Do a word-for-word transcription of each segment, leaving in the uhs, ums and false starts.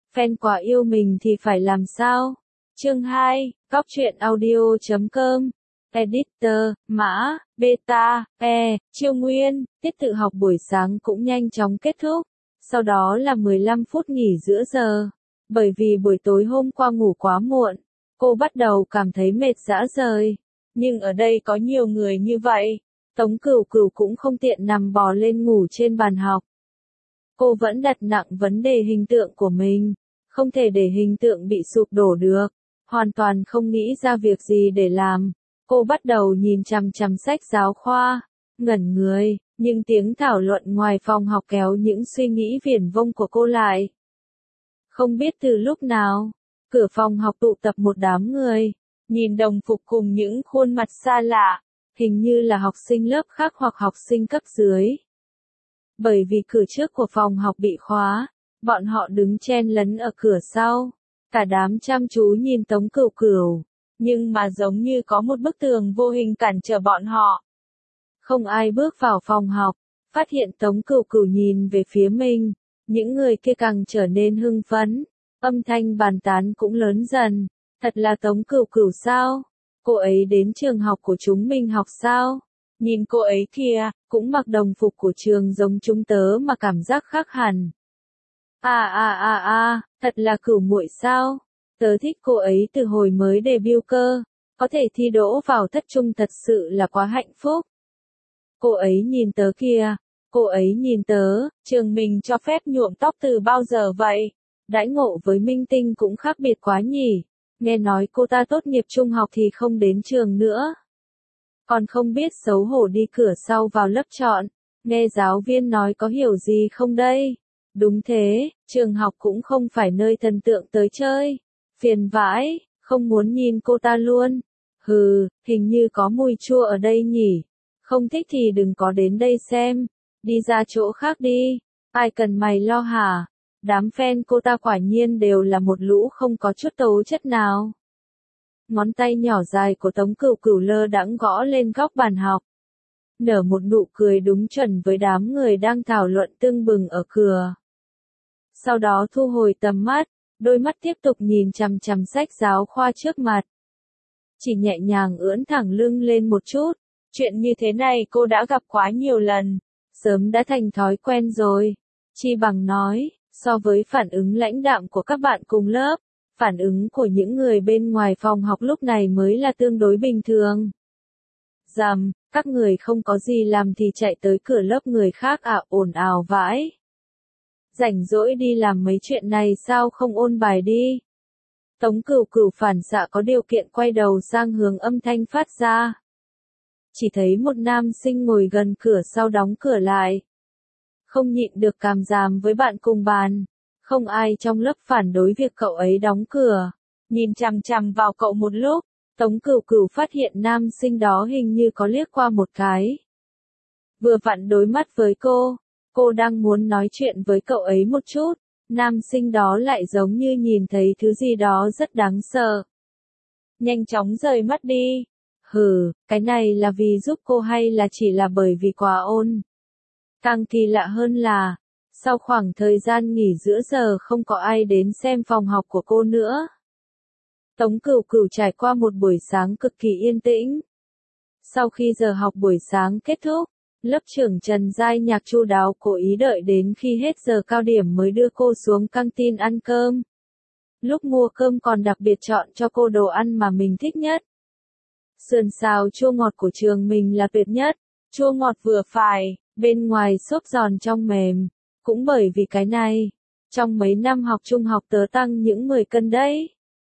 fan quá yêu mình thì phải làm sao? Chương hai, Cóc truyện audio chấm com. Editor, Mã, Beta, E, Chiêu Nguyên, tiết tự học buổi sáng cũng nhanh chóng kết thúc. Sau đó là mười lăm phút nghỉ giữa giờ. Bởi vì buổi tối hôm qua ngủ quá muộn, cô bắt đầu cảm thấy mệt rã rời. Nhưng ở đây có nhiều người như vậy, Tống Cửu Cửu cũng không tiện nằm bò lên ngủ trên bàn học. Cô vẫn đặt nặng vấn đề hình tượng của mình, không thể để hình tượng bị sụp đổ được, hoàn toàn không nghĩ ra việc gì để làm. Cô bắt đầu nhìn chằm chằm sách giáo khoa, ngẩn người, nhưng tiếng thảo luận ngoài phòng học kéo những suy nghĩ viển vông của cô lại. Không biết từ lúc nào, cửa phòng học tụ tập một đám người, nhìn đồng phục cùng những khuôn mặt xa lạ, hình như là học sinh lớp khác hoặc học sinh cấp dưới. Bởi vì cửa trước của phòng học bị khóa, bọn họ đứng chen lấn ở cửa sau, cả đám chăm chú nhìn Tống Cửu Cửu, nhưng mà giống như có một bức tường vô hình cản trở bọn họ. Không ai bước vào phòng học, phát hiện Tống Cửu Cửu nhìn về phía mình, những người kia càng trở nên hưng phấn, âm thanh bàn tán cũng lớn dần. Thật là Tống Cửu Cửu sao? Cô ấy đến trường học của chúng mình học sao? Nhìn cô ấy kìa, cũng mặc đồng phục của trường giống chúng tớ mà cảm giác khác hẳn. À à à à, thật là Cửu muội sao? Tớ thích cô ấy từ hồi mới debut cơ, có thể thi đỗ vào thất trung thật sự là quá hạnh phúc. Cô ấy nhìn tớ kìa, cô ấy nhìn tớ, trường mình cho phép nhuộm tóc từ bao giờ vậy? Đãi ngộ với minh tinh cũng khác biệt quá nhỉ? Nghe nói cô ta tốt nghiệp trung học thì không đến trường nữa. Còn không biết xấu hổ đi cửa sau vào lớp chọn, nghe giáo viên nói có hiểu gì không đây? Đúng thế, trường học cũng không phải nơi thần tượng tới chơi. Phiền vãi, không muốn nhìn cô ta luôn. Hừ, hình như có mùi chua ở đây nhỉ. Không thích thì đừng có đến đây xem. Đi ra chỗ khác đi. Ai cần mày lo hả? Đám fan cô ta quả nhiên đều là một lũ không có chút tố chất nào. Ngón tay nhỏ dài của Tống Cửu Cửu lơ đãng gõ lên góc bàn học. Nở một nụ cười đúng chuẩn với đám người đang thảo luận tưng bừng ở cửa. Sau đó thu hồi tầm mắt, đôi mắt tiếp tục nhìn chằm chằm sách giáo khoa trước mặt. Chỉ nhẹ nhàng ưỡn thẳng lưng lên một chút. Chuyện như thế này cô đã gặp quá nhiều lần, sớm đã thành thói quen rồi. Chi bằng nói, so với phản ứng lãnh đạm của các bạn cùng lớp, phản ứng của những người bên ngoài phòng học lúc này mới là tương đối bình thường. Dầm, các người không có gì làm thì chạy tới cửa lớp người khác à, ồn ào vãi. Rảnh rỗi đi làm mấy chuyện này sao không ôn bài đi. Tống Cửu Cửu phản xạ có điều kiện quay đầu sang hướng âm thanh phát ra. Chỉ thấy một nam sinh ngồi gần cửa sau đóng cửa lại. Không nhịn được cảm giảm với bạn cùng bàn. Không ai trong lớp phản đối việc cậu ấy đóng cửa. Nhìn chằm chằm vào cậu một lúc, Tống Cửu Cửu phát hiện nam sinh đó hình như có liếc qua một cái. Vừa vặn đối mắt với cô, cô đang muốn nói chuyện với cậu ấy một chút, nam sinh đó lại giống như nhìn thấy thứ gì đó rất đáng sợ. Nhanh chóng rời mắt đi. Hừ, cái này là vì giúp cô hay là chỉ là bởi vì quá ôn? Càng kỳ lạ hơn là, sau khoảng thời gian nghỉ giữa giờ không có ai đến xem phòng học của cô nữa. Tống Cửu Cửu trải qua một buổi sáng cực kỳ yên tĩnh. Sau khi giờ học buổi sáng kết thúc, lớp trưởng Trần Giai Nhạc chu đáo cố ý đợi đến khi hết giờ cao điểm mới đưa cô xuống căng tin ăn cơm. Lúc mua cơm còn đặc biệt chọn cho cô đồ ăn mà mình thích nhất. Sườn xào chua ngọt của trường mình là tuyệt nhất, chua ngọt vừa phải, bên ngoài xốp giòn trong mềm. Cũng bởi vì cái này, trong mấy năm học trung học tớ tăng những mười cân đấy.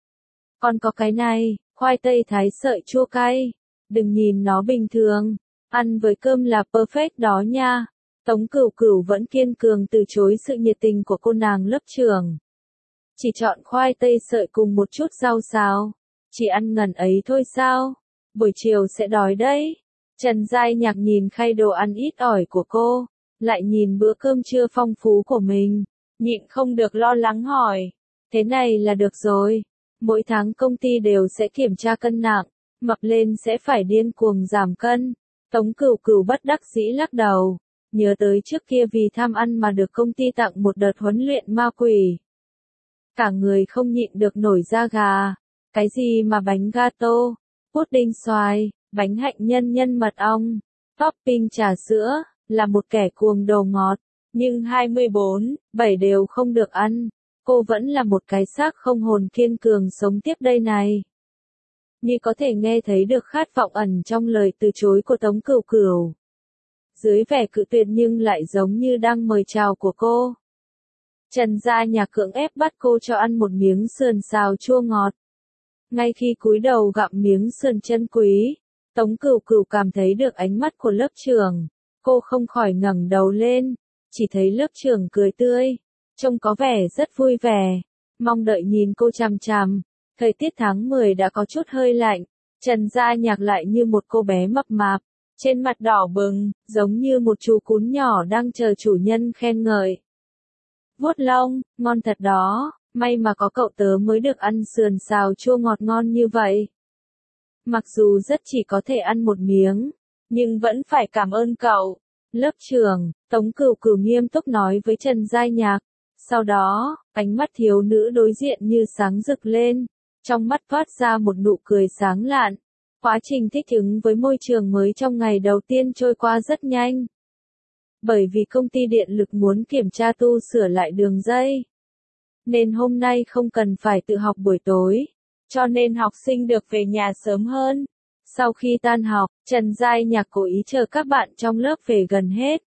Còn có cái này, khoai tây thái sợi chua cay, đừng nhìn nó bình thường, ăn với cơm là perfect đó nha. Tống Cửu Cửu vẫn kiên cường từ chối sự nhiệt tình của cô nàng lớp trưởng. Chỉ chọn khoai tây sợi cùng một chút rau xào, chỉ ăn ngần ấy thôi sao? Buổi chiều sẽ đói đấy. Trần Giai Nhạc nhìn khay đồ ăn ít ỏi của cô, lại nhìn bữa cơm trưa phong phú của mình, nhịn không được lo lắng hỏi. Thế này là được rồi. Mỗi tháng công ty đều sẽ kiểm tra cân nặng, mập lên sẽ phải điên cuồng giảm cân. Tống Cửu Cửu bất đắc dĩ lắc đầu, nhớ tới trước kia vì tham ăn mà được công ty tặng một đợt huấn luyện ma quỷ. cả người không nhịn được nổi da gà. Cái gì mà bánh gato, pudding xoài, bánh hạnh nhân nhân mật ong, topping trà sữa, là một kẻ cuồng đồ ngọt, nhưng hai mươi bốn, bảy đều không được ăn. Cô vẫn là một cái xác không hồn kiên cường sống tiếp đây này. Như có thể nghe thấy được khát vọng ẩn trong lời từ chối của Tống Cửu Cửu. Dưới vẻ cự tuyệt nhưng lại giống như đang mời chào của cô. Trần Gia Nhạc cưỡng ép bắt cô cho ăn một miếng sườn xào chua ngọt. Ngay khi cúi đầu gặm miếng sườn chân quý, Tống Cửu Cửu cảm thấy được ánh mắt của lớp trưởng. Cô không khỏi ngẩng đầu lên, chỉ thấy lớp trưởng cười tươi, trông có vẻ rất vui vẻ, mong đợi nhìn cô chằm chằm. Thời tiết tháng mười đã có chút hơi lạnh, Trần Gia Nhạc lại như một cô bé mập mạp, trên mặt đỏ bừng, giống như một chú cún nhỏ đang chờ chủ nhân khen ngợi. Vuốt lông, ngon thật đó, may mà có cậu tớ mới được ăn sườn xào chua ngọt ngon như vậy. Mặc dù rất chỉ có thể ăn một miếng, nhưng vẫn phải cảm ơn cậu. Lớp trưởng, Tống Cửu Cửu nghiêm túc nói với Trần Gia Nhạc. Sau đó, ánh mắt thiếu nữ đối diện như sáng rực lên, trong mắt toát ra một nụ cười sáng lạn. Quá trình thích ứng với môi trường mới trong ngày đầu tiên trôi qua rất nhanh. Bởi vì công ty điện lực muốn kiểm tra tu sửa lại đường dây, nên hôm nay không cần phải tự học buổi tối, cho nên học sinh được về nhà sớm hơn. Sau khi tan học, Trần Gia Nhạc cố ý chờ các bạn trong lớp về gần hết.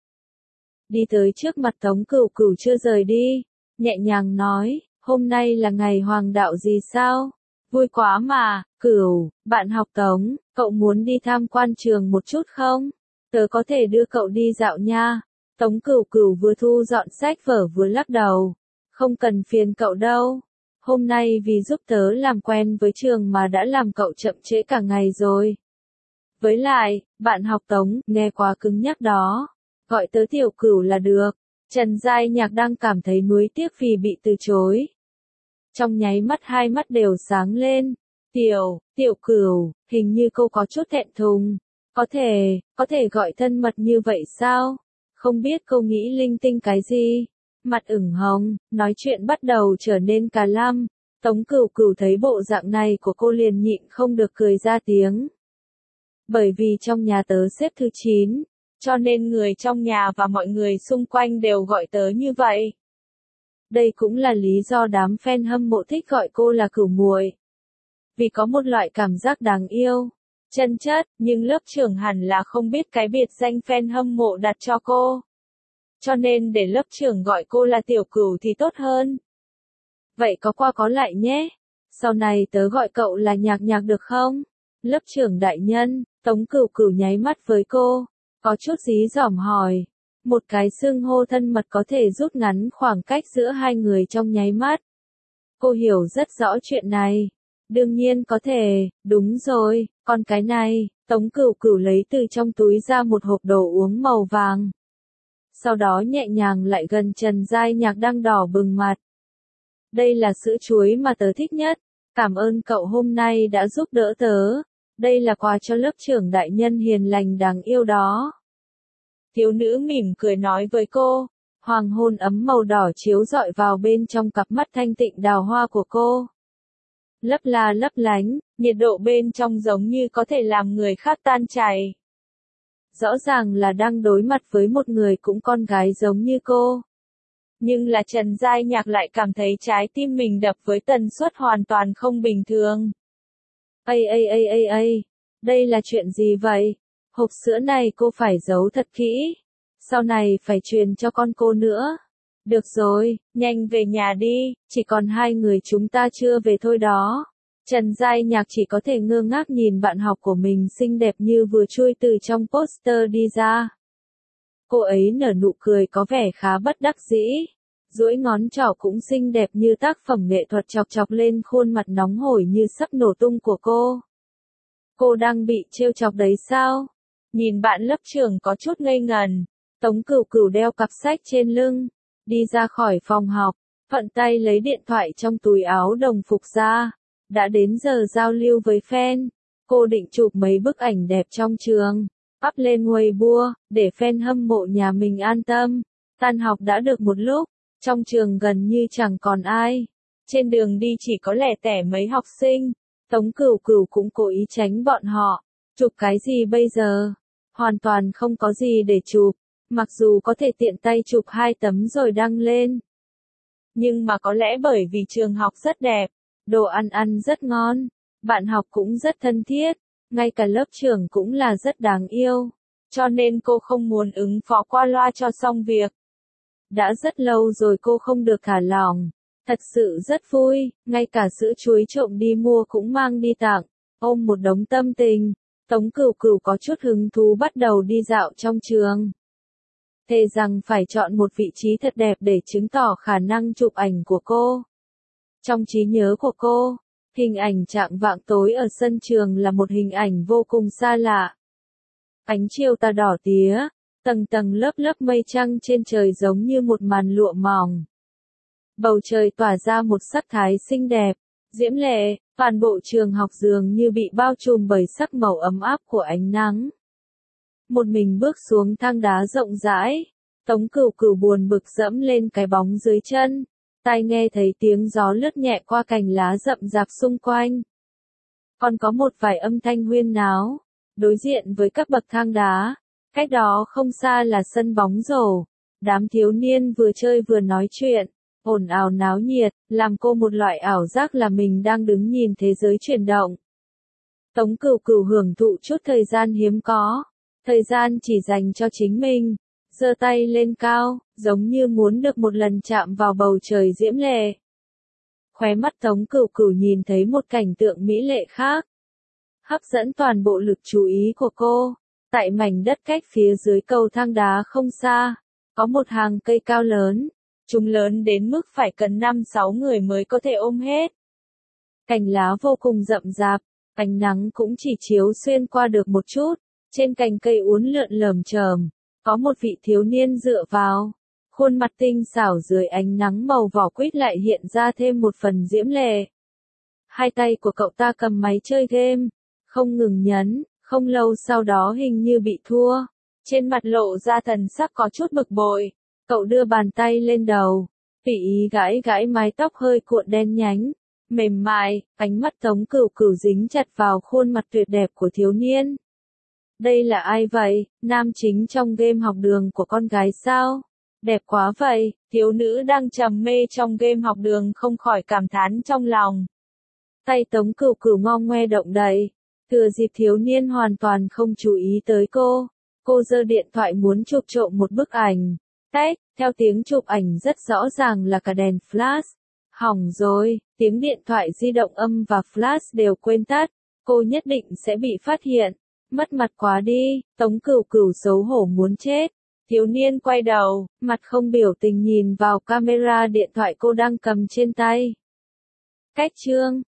Đi tới trước mặt Tống Cửu Cửu chưa rời đi, nhẹ nhàng nói, hôm nay là ngày hoàng đạo gì sao? Vui quá mà, Cửu, bạn học Tống, cậu muốn đi tham quan trường một chút không? Tớ có thể đưa cậu đi dạo nha. Tống Cửu Cửu vừa thu dọn sách vở vừa lắc đầu, không cần phiền cậu đâu. Hôm nay vì giúp tớ làm quen với trường mà đã làm cậu chậm trễ cả ngày rồi. Với lại, bạn học Tống, nghe quá cứng nhắc đó. Gọi tớ Tiểu Cửu là được. Trần Gia Nhạc đang cảm thấy nuối tiếc vì bị từ chối. Trong nháy mắt hai mắt đều sáng lên. Tiểu, Tiểu Cửu, hình như cô có chút thẹn thùng. Có thể, có thể gọi thân mật như vậy sao? Không biết cô nghĩ linh tinh cái gì? Mặt ửng hồng, nói chuyện bắt đầu trở nên cà lăm. Tống Cửu Cửu thấy bộ dạng này của cô liền nhịn không được cười ra tiếng. Bởi vì trong nhà tớ xếp thứ chín, cho nên người trong nhà và mọi người xung quanh đều gọi tớ như vậy. Đây cũng là lý do đám fan hâm mộ thích gọi cô là Cửu muội. Vì có một loại cảm giác đáng yêu, chân chất, nhưng lớp trưởng hẳn là không biết cái biệt danh fan hâm mộ đặt cho cô. Cho nên để lớp trưởng gọi cô là Tiểu Cửu thì tốt hơn. Vậy có qua có lại nhé. Sau này tớ gọi cậu là Nhạc Nhạc được không? Lớp trưởng đại nhân, Tống Cửu Cửu nháy mắt với cô, có chút dí dỏm hỏi. Một cái xưng hô thân mật có thể rút ngắn khoảng cách giữa hai người trong nháy mắt. Cô hiểu rất rõ chuyện này. Đương nhiên có thể, đúng rồi, còn cái này, Tống Cửu Cửu lấy từ trong túi ra một hộp đồ uống màu vàng. Sau đó nhẹ nhàng lại gần Trần Gia Nhạc đang đỏ bừng mặt. Đây là sữa chuối mà tớ thích nhất, cảm ơn cậu hôm nay đã giúp đỡ tớ. Đây là quà cho lớp trưởng đại nhân hiền lành đáng yêu đó. Thiếu nữ mỉm cười nói với cô, hoàng hôn ấm màu đỏ chiếu rọi vào bên trong cặp mắt thanh tịnh đào hoa của cô. Lấp la lấp lánh, nhiệt độ bên trong giống như có thể làm người khác tan chảy. Rõ ràng là đang đối mặt với một người cũng con gái giống như cô. Nhưng là Trần Gia Nhạc lại cảm thấy trái tim mình đập với tần suất hoàn toàn không bình thường. Ây ây ây ây ây, đây là chuyện gì vậy? Hộp sữa này cô phải giấu thật kỹ. Sau này phải truyền cho con cô nữa. Được rồi, nhanh về nhà đi, chỉ còn hai người chúng ta chưa về thôi đó. Trần Gia Nhạc chỉ có thể ngơ ngác nhìn bạn học của mình xinh đẹp như vừa chui từ trong poster đi ra. Cô ấy nở nụ cười có vẻ khá bất đắc dĩ. Duỗi ngón trỏ cũng xinh đẹp như tác phẩm nghệ thuật chọc chọc lên khuôn mặt nóng hổi như sắp nổ tung của cô. Cô đang bị trêu chọc đấy sao? Nhìn bạn lớp trưởng có chút ngây ngần. Tống Cửu Cửu đeo cặp sách trên lưng, đi ra khỏi phòng học, thuận tay lấy điện thoại trong túi áo đồng phục ra. Đã đến giờ giao lưu với fan. Cô định chụp mấy bức ảnh đẹp trong trường, up lên Weibo, để fan hâm mộ nhà mình an tâm. Tan học đã được một lúc, trong trường gần như chẳng còn ai. Trên đường đi chỉ có lẻ tẻ mấy học sinh, Tống Cửu Cửu cũng cố ý tránh bọn họ. Chụp cái gì bây giờ? Hoàn toàn không có gì để chụp, mặc dù có thể tiện tay chụp hai tấm rồi đăng lên. Nhưng mà có lẽ bởi vì trường học rất đẹp, đồ ăn ăn rất ngon, bạn học cũng rất thân thiết, ngay cả lớp trưởng cũng là rất đáng yêu, cho nên cô không muốn ứng phó qua loa cho xong việc. Đã rất lâu rồi cô không được thả lỏng, thật sự rất vui, ngay cả sữa chuối trộm đi mua cũng mang đi tặng, ôm một đống tâm tình. Tống Cửu Cửu có chút hứng thú bắt đầu đi dạo trong trường. Thề rằng phải chọn một vị trí thật đẹp để chứng tỏ khả năng chụp ảnh của cô. Trong trí nhớ của cô, hình ảnh chạng vạng tối ở sân trường là một hình ảnh vô cùng xa lạ. Ánh chiều tà đỏ tía, tầng tầng lớp lớp mây trăng trên trời giống như một màn lụa mỏng. Bầu trời tỏa ra một sắc thái xinh đẹp, diễm lệ, toàn bộ trường học dường như bị bao trùm bởi sắc màu ấm áp của ánh nắng. Một mình bước xuống thang đá rộng rãi, Tống Cửu Cửu buồn bực dẫm lên cái bóng dưới chân, tai nghe thấy tiếng gió lướt nhẹ qua cành lá rậm rạp xung quanh. Còn có một vài âm thanh huyên náo, đối diện với các bậc thang đá, cách đó không xa là sân bóng rổ, đám thiếu niên vừa chơi vừa nói chuyện, ồn ào náo nhiệt, làm cô một loại ảo giác là mình đang đứng nhìn thế giới chuyển động. Tống Cửu Cửu hưởng thụ chút thời gian hiếm có, thời gian chỉ dành cho chính mình, giơ tay lên cao, giống như muốn được một lần chạm vào bầu trời diễm lệ. Khóe mắt Tống Cửu Cửu nhìn thấy một cảnh tượng mỹ lệ khác, hấp dẫn toàn bộ lực chú ý của cô. Tại mảnh đất cách phía dưới cầu thang đá không xa, có một hàng cây cao lớn, chúng lớn đến mức phải cần năm sáu người mới có thể ôm hết. Cành lá vô cùng rậm rạp, ánh nắng cũng chỉ chiếu xuyên qua được một chút, trên cành cây uốn lượn lởm chởm, có một vị thiếu niên dựa vào, khuôn mặt tinh xảo dưới ánh nắng màu vỏ quýt lại hiện ra thêm một phần diễm lệ. Hai tay của cậu ta cầm máy chơi game, không ngừng nhấn, không lâu sau đó hình như bị thua, trên mặt lộ ra thần sắc có chút bực bội, cậu đưa bàn tay lên đầu, tùy ý gãi gãi mái tóc hơi cuộn đen nhánh, mềm mại, ánh mắt Tống Cửu Cửu dính chặt vào khuôn mặt tuyệt đẹp của thiếu niên. Đây là ai vậy, nam chính trong game học đường của con gái sao? Đẹp quá vậy, thiếu nữ đang trầm mê trong game học đường không khỏi cảm thán trong lòng. Tay Tống Cửu Cửu ngong ngoe động đậy, thừa dịp thiếu niên hoàn toàn không chú ý tới cô, cô giơ điện thoại muốn chụp trộm một bức ảnh. Tách, theo tiếng chụp ảnh rất rõ ràng là cả đèn flash. Hỏng rồi, tiếng điện thoại di động âm và flash đều quên tắt, cô nhất định sẽ bị phát hiện. Mất mặt quá đi, Tống Cửu Cửu xấu hổ muốn chết. Thiếu niên quay đầu, mặt không biểu tình nhìn vào camera điện thoại cô đang cầm trên tay. Cách chương